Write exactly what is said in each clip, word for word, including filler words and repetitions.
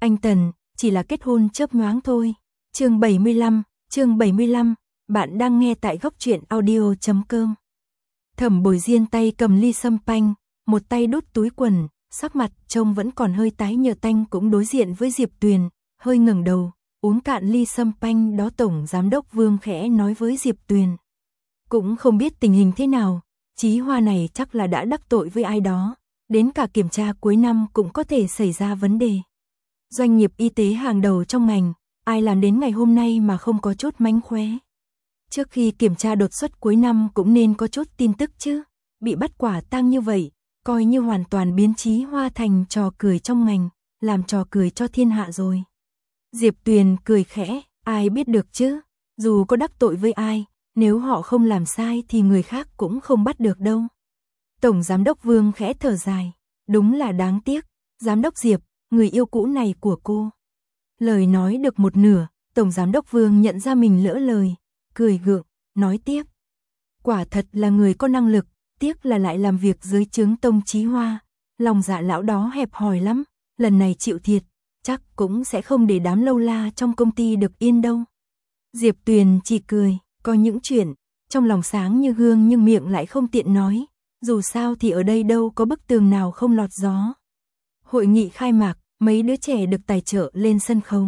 Anh Tần, chỉ là kết hôn chớp nhoáng thôi. Chương bảy mươi lăm, chương bảy mươi lăm, bạn đang nghe tại góc truyện audio chấm com. Thẩm Bồi Diên tay cầm ly sâm panh, một tay đút túi quần, sắc mặt trông vẫn còn hơi tái nhợt tanh cũng đối diện với Diệp Tuyền, hơi ngẩng đầu, uống cạn ly sâm panh đó. Tổng giám đốc Vương khẽ nói với Diệp Tuyền. Cũng không biết tình hình thế nào, Chí Hoa này chắc là đã đắc tội với ai đó, đến cả kiểm tra cuối năm cũng có thể xảy ra vấn đề. Doanh nghiệp y tế hàng đầu trong ngành, ai làm đến ngày hôm nay mà không có chút mánh khóe. Trước khi kiểm tra đột xuất cuối năm cũng nên có chút tin tức chứ, bị bắt quả tang như vậy, coi như hoàn toàn biến Chí Hoa thành trò cười trong ngành, làm trò cười cho thiên hạ rồi. Diệp Tuyền cười khẽ, ai biết được chứ, dù có đắc tội với ai, nếu họ không làm sai thì người khác cũng không bắt được đâu. Tổng giám đốc Vương khẽ thở dài, đúng là đáng tiếc, giám đốc Diệp, người yêu cũ này của cô. Lời nói được một nửa, tổng giám đốc Vương nhận ra mình lỡ lời, cười gượng, nói tiếp. Quả thật là người có năng lực, tiếc là lại làm việc dưới trướng Tông Chí Hoa, lòng dạ lão đó hẹp hòi lắm, lần này chịu thiệt, chắc cũng sẽ không để đám lâu la trong công ty được yên đâu. Diệp Tuyền chỉ cười, có những chuyện, trong lòng sáng như gương nhưng miệng lại không tiện nói, dù sao thì ở đây đâu có bức tường nào không lọt gió. Hội nghị khai mạc, mấy đứa trẻ được tài trợ lên sân khấu.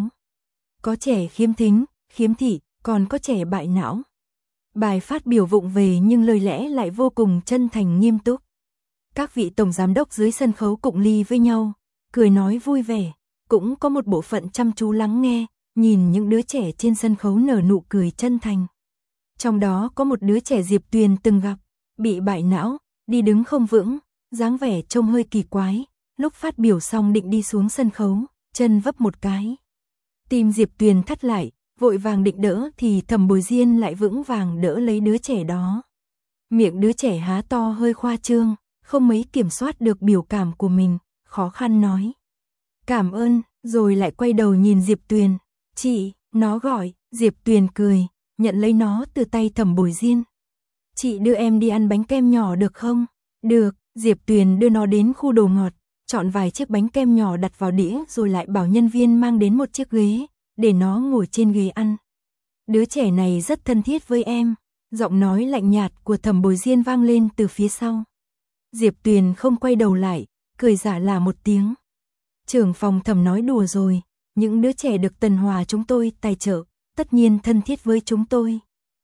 Có trẻ khiếm thính, khiếm thị, còn có trẻ bại não. Bài phát biểu vụng về nhưng lời lẽ lại vô cùng chân thành nghiêm túc. Các vị tổng giám đốc dưới sân khấu cụng ly với nhau, cười nói vui vẻ, cũng có một bộ phận chăm chú lắng nghe, nhìn những đứa trẻ trên sân khấu nở nụ cười chân thành. Trong đó có một đứa trẻ Diệp Tuyền từng gặp, bị bại não, đi đứng không vững, dáng vẻ trông hơi kỳ quái, lúc phát biểu xong định đi xuống sân khấu, chân vấp một cái. Tim Diệp Tuyền thắt lại, vội vàng định đỡ thì Thẩm Bồi Diên lại vững vàng đỡ lấy đứa trẻ đó. Miệng đứa trẻ há to hơi khoa trương, không mấy kiểm soát được biểu cảm của mình, khó khăn nói. Cảm ơn, rồi lại quay đầu nhìn Diệp Tuyền. Chị, nó gọi, Diệp Tuyền cười, nhận lấy nó từ tay Thẩm Bồi Diên. Chị đưa em đi ăn bánh kem nhỏ được không? Được, Diệp Tuyền đưa nó đến khu đồ ngọt, chọn vài chiếc bánh kem nhỏ đặt vào đĩa rồi lại bảo nhân viên mang đến một chiếc ghế, để nó ngồi trên ghế ăn. Đứa trẻ này rất thân thiết với em, giọng nói lạnh nhạt của Thẩm Bồi Diên vang lên từ phía sau. Diệp Tuyền không quay đầu lại, cười giả là một tiếng. Trưởng phòng Thẩm nói đùa rồi, những đứa trẻ được Tần Hòa chúng tôi tài trợ, tất nhiên thân thiết với chúng tôi.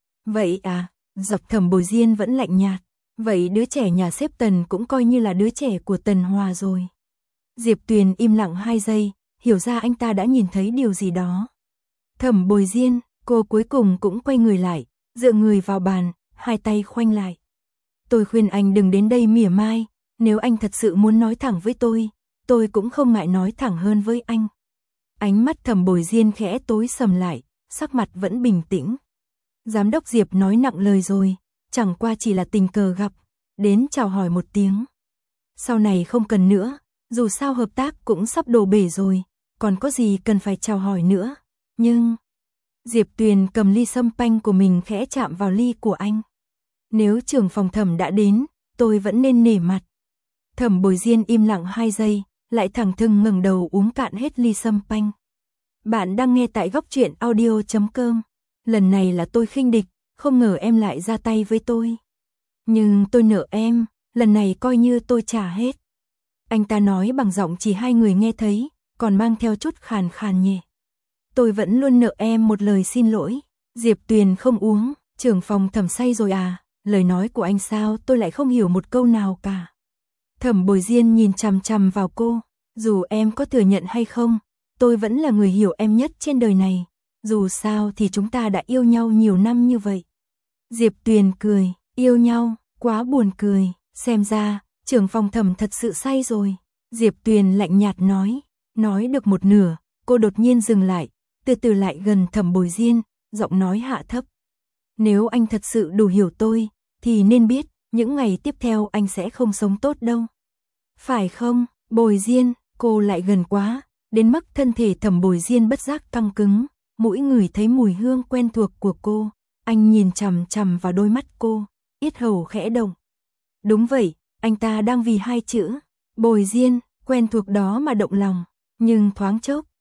Vậy à, dọc Thẩm Bồi Diên vẫn lạnh nhạt. Vậy đứa trẻ nhà sếp Tần cũng coi như là đứa trẻ của Tần Hòa rồi. Diệp Tuyền im lặng hai giây, hiểu ra anh ta đã nhìn thấy điều gì đó. Thẩm Bồi Diên, cô cuối cùng cũng quay người lại, dựa người vào bàn, hai tay khoanh lại. Tôi khuyên anh đừng đến đây mỉa mai, nếu anh thật sự muốn nói thẳng với tôi, tôi cũng không ngại nói thẳng hơn với anh. Ánh mắt Thẩm Bồi Diên khẽ tối sầm lại, sắc mặt vẫn bình tĩnh. Giám đốc Diệp nói nặng lời rồi, chẳng qua chỉ là tình cờ gặp, đến chào hỏi một tiếng. Sau này không cần nữa, dù sao hợp tác cũng sắp đổ bể rồi, còn có gì cần phải chào hỏi nữa. Nhưng, Diệp Tuyền cầm ly sâm panh của mình khẽ chạm vào ly của anh. Nếu trưởng phòng Thẩm đã đến, tôi vẫn nên nể mặt. Thẩm Bồi Diên im lặng hai giây, lại thẳng thừng ngẩng đầu uống cạn hết ly sâm panh. Bạn đang nghe tại góc truyện audio chấm com. Lần này là tôi khinh địch, không ngờ em lại ra tay với tôi. Nhưng tôi nợ em, lần này coi như tôi trả hết. Anh ta nói bằng giọng chỉ hai người nghe thấy, còn mang theo chút khàn khàn nhẹ. Tôi vẫn luôn nợ em một lời xin lỗi. Diệp Tuyền không uống, trưởng phòng Thẩm say rồi à, lời nói của anh sao tôi lại không hiểu một câu nào cả. Thẩm Bồi Diên nhìn chằm chằm vào cô, dù em có thừa nhận hay không, tôi vẫn là người hiểu em nhất trên đời này. Dù sao thì chúng ta đã yêu nhau nhiều năm như vậy. Diệp Tuyền cười, yêu nhau, quá buồn cười, xem ra, trưởng phòng Thẩm thật sự say rồi. Diệp Tuyền lạnh nhạt nói, nói được một nửa, cô đột nhiên dừng lại, từ từ lại gần Thẩm Bồi Diên, giọng nói hạ thấp. Nếu anh thật sự đủ hiểu tôi, thì nên biết, những ngày tiếp theo anh sẽ không sống tốt đâu. Phải không, Bồi Diên, cô lại gần quá, đến mức thân thể Thẩm Bồi Diên bất giác căng cứng. Mũi người thấy mùi hương quen thuộc của cô, anh nhìn chằm chằm vào đôi mắt cô, yết hầu khẽ động. Đúng vậy, anh ta đang vì hai chữ Bồi Diên quen thuộc đó mà động lòng, nhưng thoáng chốc,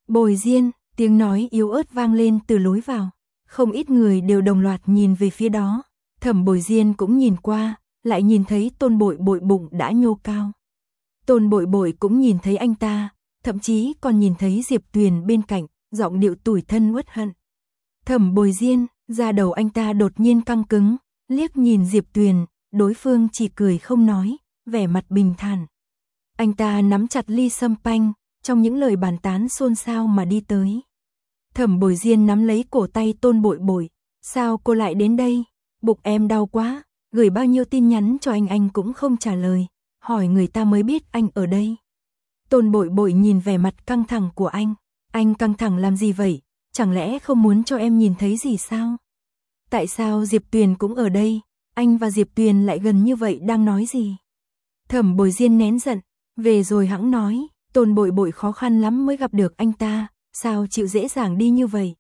Bồi Diên, tiếng nói yếu ớt vang lên từ lối vào. Không ít người đều đồng loạt nhìn về phía đó. Thẩm Bồi Diên cũng nhìn qua, lại nhìn thấy Tôn Bội Bội bụng đã nhô cao. Tôn Bội Bội cũng nhìn thấy anh ta, thậm chí còn nhìn thấy Diệp Tuyền bên cạnh, giọng điệu tủi thân uất hận. Thẩm Bồi Diên, da đầu anh ta đột nhiên căng cứng, liếc nhìn Diệp Tuyền, đối phương chỉ cười không nói, vẻ mặt bình thản. Anh ta nắm chặt ly sâm panh, trong những lời bàn tán xôn xao mà đi tới. Thẩm Bồi Diên nắm lấy cổ tay Tôn Bội Bội, sao cô lại đến đây? Bụng em đau quá, gửi bao nhiêu tin nhắn cho anh anh cũng không trả lời, hỏi người ta mới biết anh ở đây. Tôn Bội Bội nhìn vẻ mặt căng thẳng của anh, anh căng thẳng làm gì vậy? Chẳng lẽ không muốn cho em nhìn thấy gì sao? Tại sao Diệp Tuyền cũng ở đây? Anh và Diệp Tuyền lại gần như vậy đang nói gì? Thẩm Bồi Diên nén giận, về rồi hẵng nói, Tôn Bội Bội khó khăn lắm mới gặp được anh ta, sao chịu dễ dàng đi như vậy?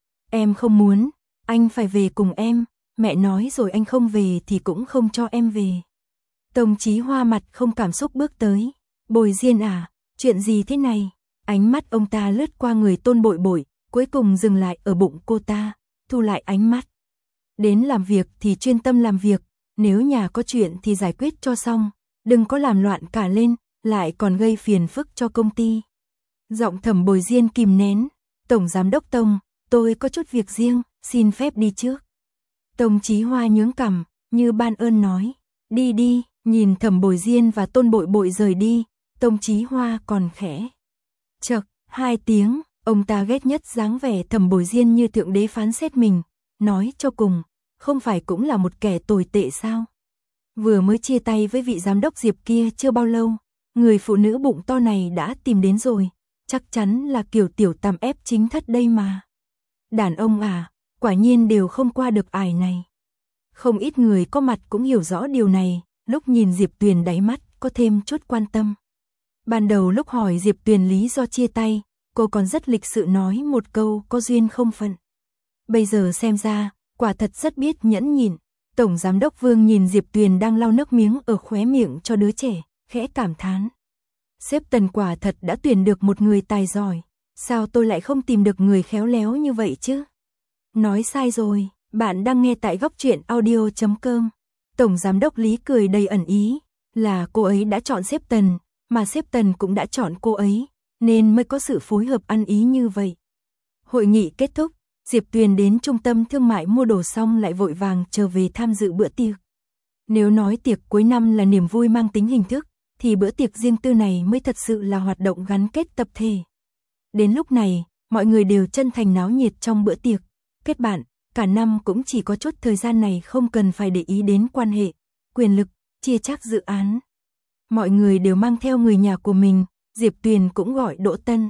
Em không muốn, anh phải về cùng em, mẹ nói rồi anh không về thì cũng không cho em về. Tông Chí Hoa mặt không cảm xúc bước tới, Bồi Diên à, chuyện gì thế này? Ánh mắt ông ta lướt qua người Tôn Bội Bội, cuối cùng dừng lại ở bụng cô ta, thu lại ánh mắt. Đến làm việc thì chuyên tâm làm việc, nếu nhà có chuyện thì giải quyết cho xong, đừng có làm loạn cả lên, lại còn gây phiền phức cho công ty. Giọng Thẩm Bồi Diên kìm nén, Tổng Giám đốc Tông, tôi có chút việc riêng, xin phép đi trước. Tông Chí Hoa nhướng cằm, như ban ơn nói, đi đi, nhìn Thẩm Bồi Diên và Tôn Bội Bội rời đi, Tông Chí Hoa còn khẽ chậc hai tiếng, ông ta ghét nhất dáng vẻ Thẩm Bồi Diên như thượng đế phán xét mình, nói cho cùng, không phải cũng là một kẻ tồi tệ sao? Vừa mới chia tay với vị giám đốc Diệp kia chưa bao lâu, người phụ nữ bụng to này đã tìm đến rồi, chắc chắn là kiểu tiểu tam ép chính thất đây mà. Đàn ông à, quả nhiên đều không qua được ải này. Không ít người có mặt cũng hiểu rõ điều này, lúc nhìn Diệp Tuyền đáy mắt có thêm chút quan tâm. Ban đầu lúc hỏi Diệp Tuyền lý do chia tay, cô còn rất lịch sự nói một câu có duyên không phận. Bây giờ xem ra, quả thật rất biết nhẫn nhịn. Tổng Giám đốc Vương nhìn Diệp Tuyền đang lau nước miếng ở khóe miệng cho đứa trẻ, khẽ cảm thán. Sếp Tần quả thật đã tuyển được một người tài giỏi, sao tôi lại không tìm được người khéo léo như vậy chứ? Nói sai rồi, bạn đang nghe tại góc truyện audio chấm com. Tổng Giám đốc Lý cười đầy ẩn ý, là cô ấy đã chọn sếp Tần, mà sếp Tần cũng đã chọn cô ấy, nên mới có sự phối hợp ăn ý như vậy. Hội nghị kết thúc, Diệp Tuyền đến trung tâm thương mại mua đồ xong lại vội vàng trở về tham dự bữa tiệc. Nếu nói tiệc cuối năm là niềm vui mang tính hình thức, thì bữa tiệc riêng tư này mới thật sự là hoạt động gắn kết tập thể. Đến lúc này, mọi người đều chân thành náo nhiệt trong bữa tiệc. Kết bạn, cả năm cũng chỉ có chút thời gian này không cần phải để ý đến quan hệ, quyền lực, chia chác dự án. Mọi người đều mang theo người nhà của mình, Diệp Tuyền cũng gọi Đỗ Tân.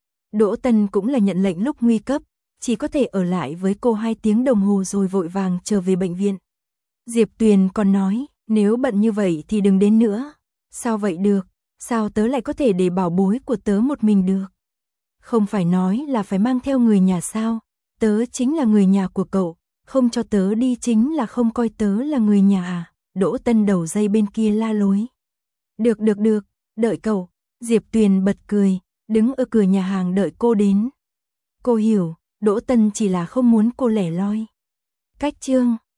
Đỗ Tân cũng là nhận lệnh lúc nguy cấp, chỉ có thể ở lại với cô hai tiếng đồng hồ rồi vội vàng trở về bệnh viện. Diệp Tuyền còn nói, nếu bận như vậy thì đừng đến nữa. Sao vậy được, sao tớ lại có thể để bảo bối của tớ một mình được? Không phải nói là phải mang theo người nhà sao, tớ chính là người nhà của cậu, không cho tớ đi chính là không coi tớ là người nhà à? Đỗ Tân đầu dây bên kia la lối. Được được được, đợi cậu. Diệp Tuyền bật cười, đứng ở cửa nhà hàng đợi cô đến. Cô hiểu, Đỗ Tân chỉ là không muốn cô lẻ loi. Cách chương